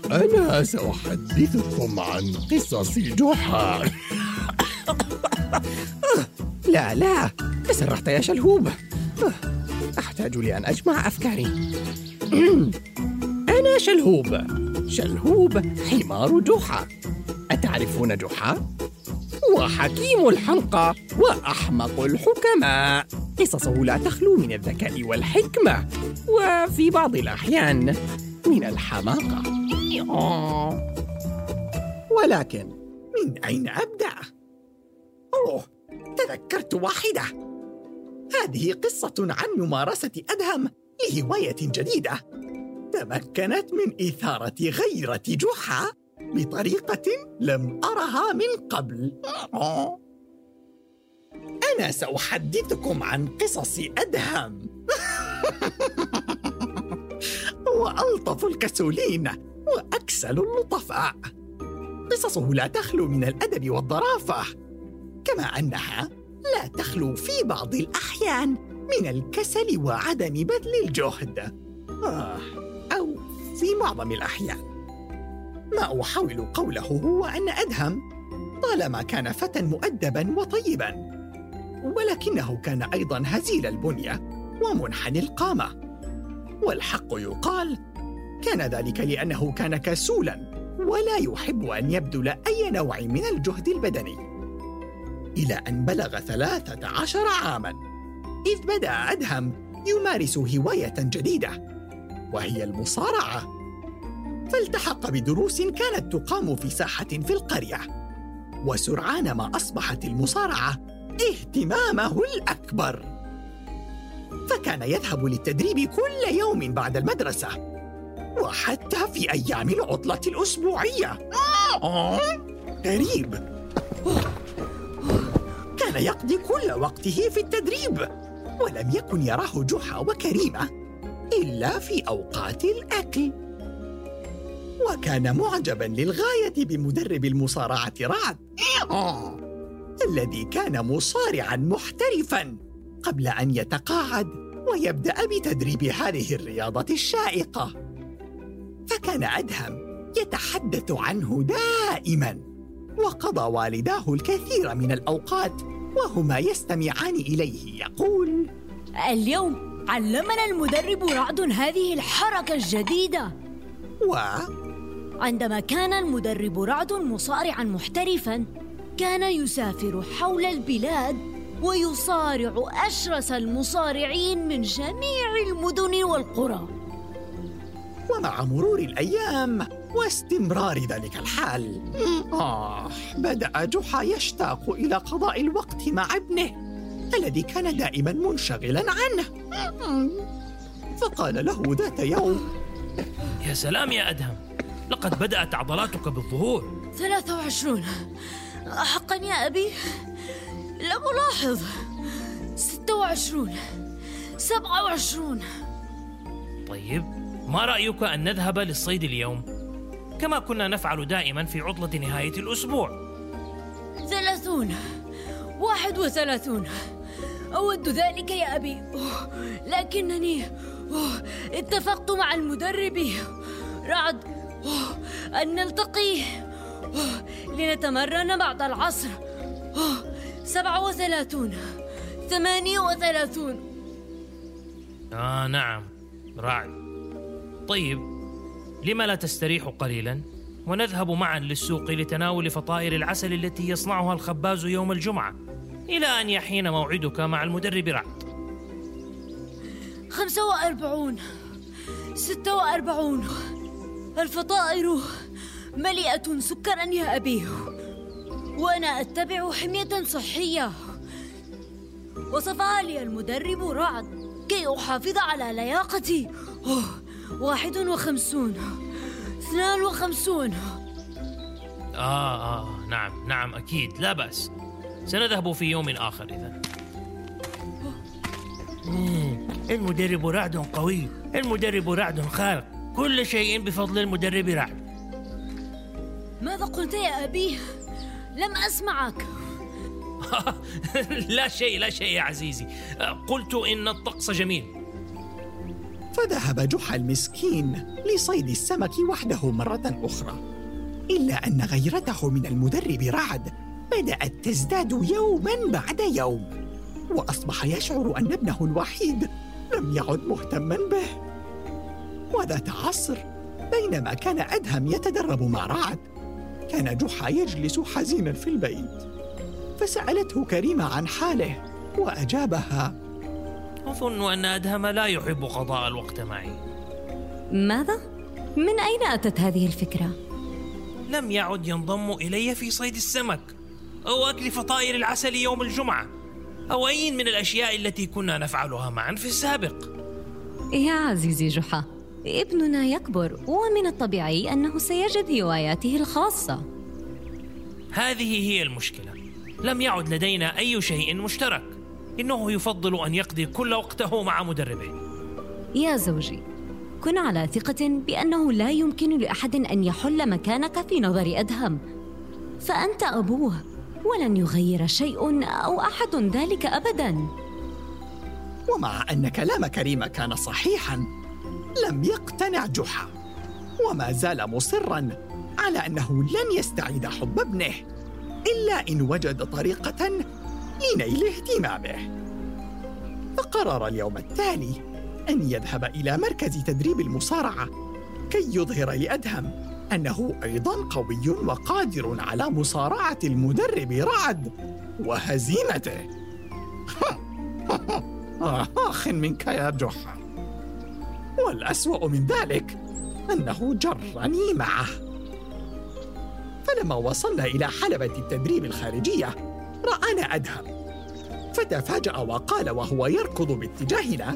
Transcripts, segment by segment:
أنا سأحدثكم عن قصص جحا. لا تسرحت يا شلهوب. أحتاج لأن أجمع أفكاري. أنا شلهوب حمار جحا. أتعرفون جحا؟ هو حكيم الحمقى وأحمق الحكماء. قصصه لا تخلو من الذكاء والحكمة، وفي بعض الأحيان من الحماقة. ولكن من أين أبدأ؟ تذكرت واحدة. هذه قصة عن ممارسة أدهم لهواية جديدة تمكنت من إثارة غيرة جحا بطريقة لم أرها من قبل. أنا سأحدثكم عن قصص أدهم. هو ألطف الكسولين وأكسل اللطفاء. قصصه لا تخلو من الأدب والظرافة، كما أنها لا تخلو في بعض الأحيان من الكسل وعدم بذل الجهد، أو في معظم الأحيان. ما أحاول قوله هو أن أدهم طالما كان فتى مؤدباً وطيباً، ولكنه كان أيضاً هزيل البنية ومنحني القامة. والحق يقال كان ذلك لأنه كان كسولاً ولا يحب أن يبذل أي نوع من الجهد البدني، إلى أن بلغ 13 عاماً إذ بدأ أدهم يمارس هواية جديدة وهي المصارعة. فالتحق بدروس كانت تقام في ساحة في القرية، وسرعان ما أصبحت المصارعة اهتمامه الأكبر. فكان يذهب للتدريب كل يوم بعد المدرسة، وحتى في أيام العطلة الأسبوعية. غريب، كان يقضي كل وقته في التدريب، ولم يكن يراه جحا وكريمة إلا في أوقات الأكل. وكان معجباً للغاية بمدرب المصارعة رعد، الذي كان مصارعاً محترفاً قبل أن يتقاعد ويبدأ بتدريب هذه الرياضة الشائقة. فكان أدهم يتحدث عنه دائماً، وقضى والداه الكثير من الأوقات وهما يستمعان إليه يقول: اليوم علمنا المدرب رعد هذه الحركة الجديدة. عندما كان المدرب رعد مصارعاً محترفاً، كان يسافر حول البلاد ويصارع أشرس المصارعين من جميع المدن والقرى. ومع مرور الأيام واستمرار ذلك الحال، بدأ جحا يشتاق إلى قضاء الوقت مع ابنه الذي كان دائماً منشغلاً عنه. فقال له ذات يوم: يا سلام يا أدهم، لقد بدأت عضلاتك بالظهور. 23. حقاً يا أبي؟ لم ألاحظ. 26. 27. طيب، ما رأيك أن نذهب للصيد اليوم كما كنا نفعل دائما في عطلة نهاية الأسبوع؟ 30. 31. أود ذلك يا أبي، لكنني اتفقت مع المدرب رعد أن نلتقي لنتمرن بعد العصر. 37. 38. نعم رعد. طيب، لما لا تستريح قليلا ونذهب معا للسوق لتناول فطائر العسل التي يصنعها الخباز يوم الجمعة، إلى أن يحين موعدك مع المدرب رعد. 45. 46. الفطائر مليئة سكرا يا أبي، وأنا أتبع حمية صحية وصفها لي المدرب رعد كي أحافظ على لياقتي. 51. 52. نعم أكيد، لا بأس، سنذهب في يوم آخر إذن. المدرب رعد قوي، المدرب رعد خارق، كل شيء بفضل المدرب رعد. ماذا قلت يا أبي؟ لم أسمعك. لا شيء يا عزيزي، قلت إن الطقس جميل. فذهب جحا المسكين لصيد السمك وحده مرة أخرى، إلا أن غيرته من المدرب رعد بدأت تزداد يوماً بعد يوم، وأصبح يشعر أن ابنه الوحيد لم يعد مهتماً به. وذات عصر بينما كان أدهم يتدرب مع رعد، كان جحا يجلس حزيناً في البيت، فسألته كريمة عن حاله وأجابها: أظن أن أدهم لا يحب قضاء الوقت معي. ماذا؟ من أين أتت هذه الفكرة؟ لم يعد ينضم إلي في صيد السمك أو أكل فطائر العسل يوم الجمعة أو أي من الأشياء التي كنا نفعلها معا في السابق. يا عزيزي جحا، ابننا يكبر، ومن الطبيعي أنه سيجد هواياته الخاصة. هذه هي المشكلة، لم يعد لدينا أي شيء مشترك. إنه يفضل أن يقضي كل وقته مع مدربه. يا زوجي، كن على ثقة بأنه لا يمكن لأحد أن يحل مكانك في نظر أدهم، فأنت أبوه، ولن يغير شيء أو أحد ذلك أبداً. ومع أن كلام كريمة كان صحيحاً، لم يقتنع جحا، وما زال مصراً على أنه لن يستعيد حب ابنه إلا إن وجد طريقة لنيل اهتمامه. فقرر اليوم التالي أن يذهب إلى مركز تدريب المصارعة كي يظهر لأدهم أنه أيضاً قوي وقادر على مصارعة المدرب رعد وهزيمته. آخ منك يا جحا، والأسوأ من ذلك أنه جرني معه. فلما وصلنا إلى حلبة التدريب الخارجية رآنا أدهم، فتفاجأ وقال وهو يركض باتجاهنا: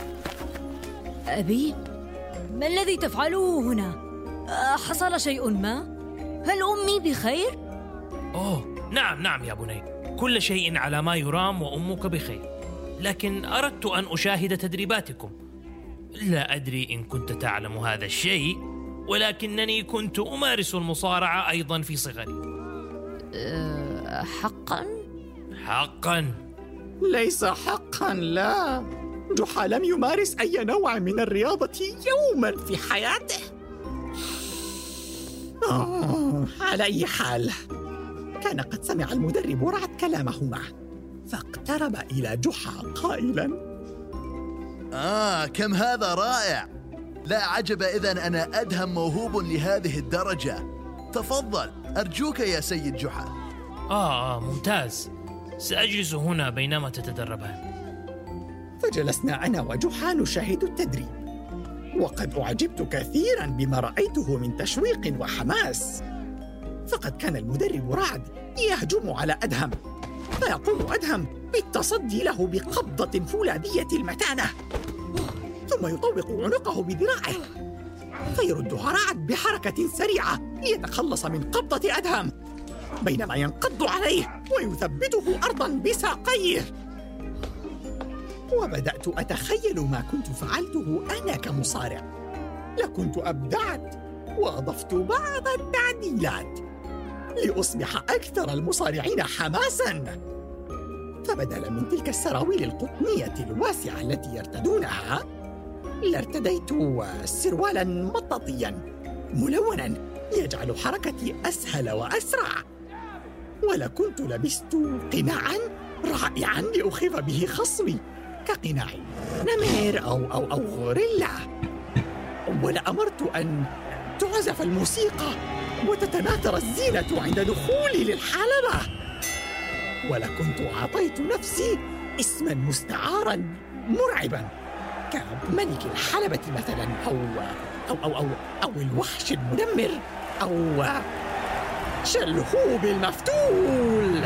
أبي، ما الذي تفعله هنا؟ حصل شيء ما؟ هل أمي بخير؟ أوه نعم يا بني، كل شيء على ما يرام وأمك بخير، لكن أردت أن أشاهد تدريباتكم. لا أدري إن كنت تعلم هذا الشيء، ولكنني كنت أمارس المصارعة أيضا في صغري. حقا؟ ليس حقا، لا. جحا لم يمارس أي نوع من الرياضة يوما في حياته. على أي حال، كان قد سمع المدرب رعد كلامهما، فاقترب إلى جحا قائلا: كم هذا رائع! لا عجب إذن أنا أدهم موهوب لهذه الدرجة. تفضل أرجوك يا سيد جحا. ممتاز، سأجلس هنا بينما تتدربان. فجلسنا أنا وجحا نشاهد التدريب، وقد أعجبت كثيراً بما رأيته من تشويق وحماس. فقد كان المدرب رعد يهجم على أدهم، فيقوم أدهم بالتصدي له بقبضة فولاذية المتانة، ثم يطوق عنقه بذراعه، فيردها رعد بحركة سريعة ليتخلص من قبضة أدهم، بينما ينقض عليه ويثبته أرضاً بساقيه. وبدأت أتخيل ما كنت فعلته أنا كمصارع، لكنت أبدعت وأضفت بعض التعديلات لأصبح أكثر المصارعين حماساً. فبدلا من تلك السراويل القطنية الواسعة التي يرتدونها، لارتديت سروالاً مطاطياً ملوناً يجعل حركتي أسهل وأسرع، ولكنت لبست قناعاً رائعاً لأخيف به خصمي كقناع نمر أو غوريلا. ولأمرت أن تعزف الموسيقى وتتناثر الزينة عند دخولي للحلبة، ولكنت أعطيت نفسي اسماً مستعاراً مرعباً كملك الحلبة مثلاً، أو الوحش المدمر، أو شلهوب المفتول.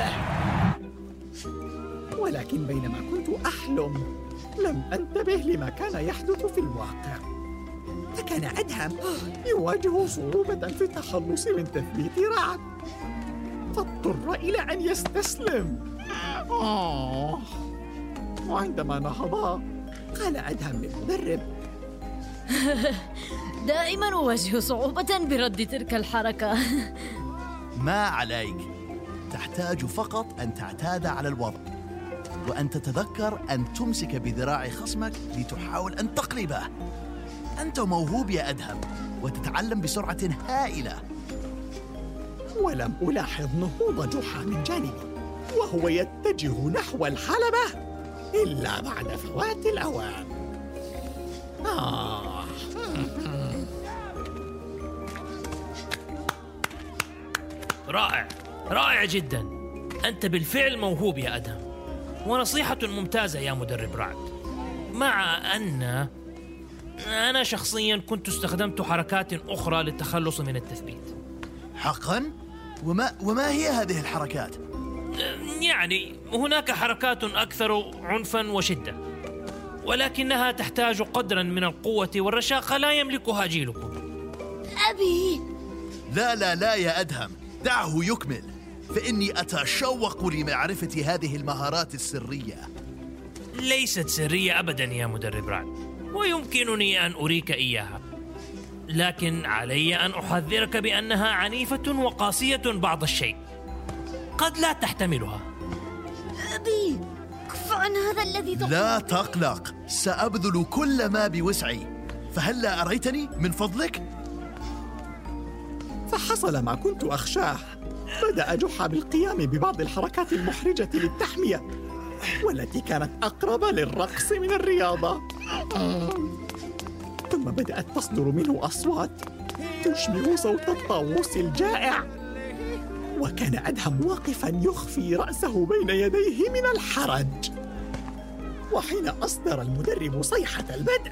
ولكن بينما كنت أحلم لم أنتبه لما كان يحدث في الواقع، فكان أدهم يواجه صعوبة في التخلص من تثبيت رعد، فاضطر إلى أن يستسلم. وعندما نهضا قال أدهم للمدرب: دائما أواجه صعوبة برد تلك الحركة. ما عليك، تحتاج فقط أن تعتاد على الوضع. وأن تتذكر أن تمسك بذراع خصمك لتحاول أن تقلبه. أنت موهوب يا أدهم، وتتعلم بسرعة هائلة. ولم ألاحظ نهوض جحا من جانبي وهو يتجه نحو الحلبة إلا بعد فوات الأوان. رائع، رائع جدا. أنت بالفعل موهوب يا أدهم، ونصيحة ممتازة يا مدرب رعد. مع أن أنا شخصيا كنت استخدمت حركات أخرى للتخلص من التثبيت. حقا؟ وما هي هذه الحركات؟ يعني هناك حركات أكثر عنفا وشدة، ولكنها تحتاج قدرا من القوة والرشاقة لا يملكها جيلكم. أبي، لا يا أدهم، دعه يكمل، فإني أتشوق لمعرفة هذه المهارات السرية. ليست سرية أبدا يا مدرب رعد، ويمكنني أن أريك إياها، لكن علي أن أحذرك بأنها عنيفة وقاسية بعض الشيء، قد لا تحتملها. أبي، كف عن هذا الذي تقول. لا تقلق، سأبذل كل ما بوسعي، فهلا أريتني من فضلك؟ فحصل ما كنت أخشاه. بدأ جحا بالقيام ببعض الحركات المحرجة للتحمية، والتي كانت أقرب للرقص من الرياضة. ثم بدأت تصدر منه أصوات تشبه صوت الطاووس الجائع، وكان أدهم واقفاً يخفي رأسه بين يديه من الحرج. وحين أصدر المدرب صيحة البدء،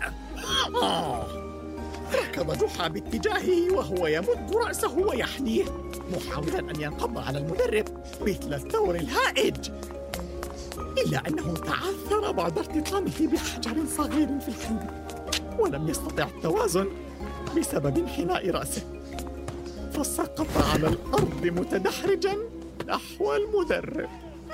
ركض جحا باتجاهه وهو يمد رأسه ويحنيه، محاولاً أن ينقض على المدرب مثل الثور الهائج، إلا أنه تعثر بعد ارتطامه بحجر صغير في الحلبة، ولم يستطع التوازن بسبب انحناء رأسه، فسقط على الأرض متدحرجاً نحو المدرب.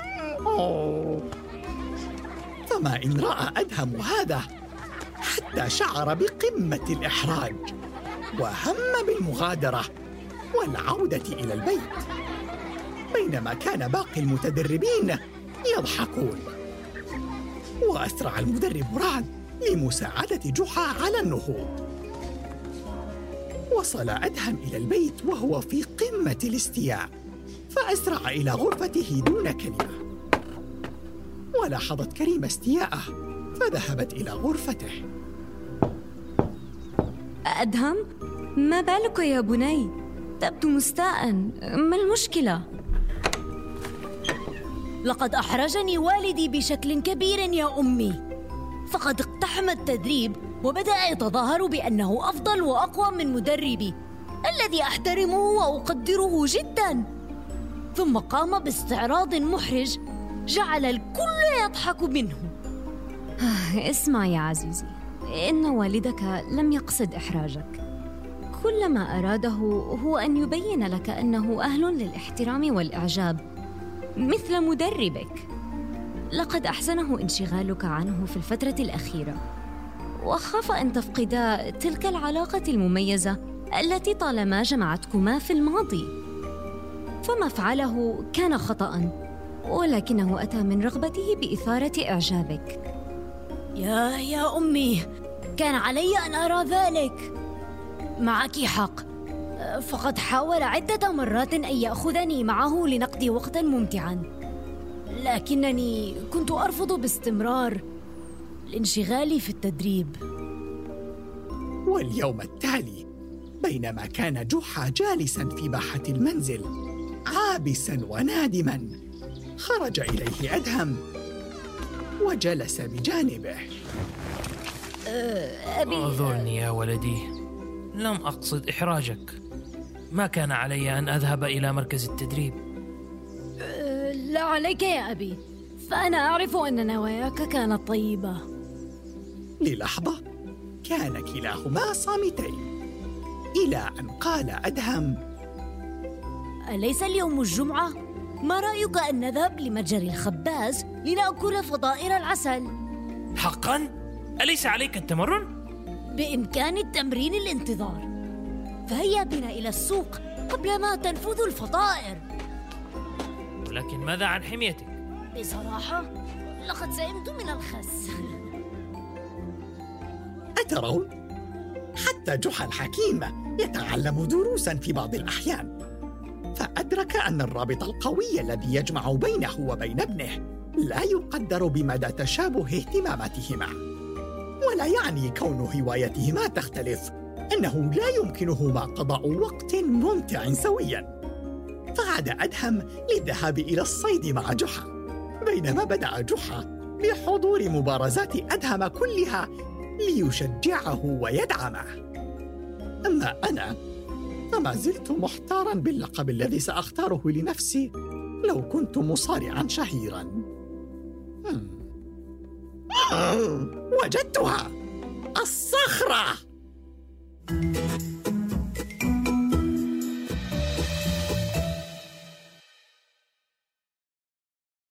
فما إن رأى أدهم هذا حتى شعر بقمة الإحراج، وهم بالمغادرة والعودة إلى البيت، بينما كان باقي المتدربين يضحكون. وأسرع المدرب رعد لمساعدة جحا على النهوض. وصل أدهم إلى البيت وهو في قمة الاستياء، فأسرع إلى غرفته دون كلمة. ولاحظت كريمة استياءه فذهبت إلى غرفته. أدهم، ما بالك يا بني؟ تبدو مستاء، ما المشكلة؟ لقد أحرجني والدي بشكل كبير يا أمي، فقد اقتحم التدريب وبدأ يتظاهر بأنه أفضل وأقوى من مدربي الذي أحترمه وأقدره جداً، ثم قام باستعراض محرج جعل الكل يضحك منه. اسمع يا عزيزي، إن والدك لم يقصد إحراجك، كل ما أراده هو أن يبين لك أنه أهل للاحترام والإعجاب مثل مدربك. لقد أحزنه انشغالك عنه في الفترة الأخيرة، وخاف أن تفقدا تلك العلاقة المميزة التي طالما جمعتكما في الماضي. فما فعله كان خطأ، ولكنه أتى من رغبته بإثارة إعجابك. يا أمي، كان علي أن أرى ذلك. معك حق، فقد حاول عدة مرات أن يأخذني معه لنقضي وقتاً ممتعاً، لكنني كنت أرفض باستمرار الانشغال في التدريب. واليوم التالي، بينما كان جحا جالساً في باحة المنزل عابساً ونادماً، خرج إليه أدهم وجلس بجانبه. أبي، اعذرني يا ولدي، لم أقصد إحراجك، ما كان علي أن أذهب إلى مركز التدريب. لا عليك يا أبي، فأنا أعرف أن نواياك كانت طيبة. للحظة كان كلاهما صامتين، إلى أن قال أدهم: أليس اليوم الجمعة؟ ما رأيك أن نذهب لمتجر الخباز لنأكل فطائر العسل؟ حقاً؟ أليس عليك التمرن؟ بإمكان التمرين الانتظار، فهيا بنا إلى السوق قبل ما تنفذ الفطائر. ولكن ماذا عن حميتك؟ بصراحة لقد سئمت من الخس. أترون؟ حتى جحا الحكيم يتعلم دروساً في بعض الأحيان، فأدرك أن الرابط القوي الذي يجمع بينه وبين ابنه لا يقدر بمدى تشابه اهتماماتهما، ولا يعني كون هوايتهما تختلف أنه لا يمكنهما قضاء وقت ممتع سوياً. فعاد أدهم للذهاب إلى الصيد مع جحا، بينما بدأ جحا بحضور مبارزات أدهم كلها ليشجعه ويدعمه. أما أنا فما زلت محتاراً باللقب الذي سأختاره لنفسي لو كنت مصارعاً شهيراً. وجدتها، الصخرة!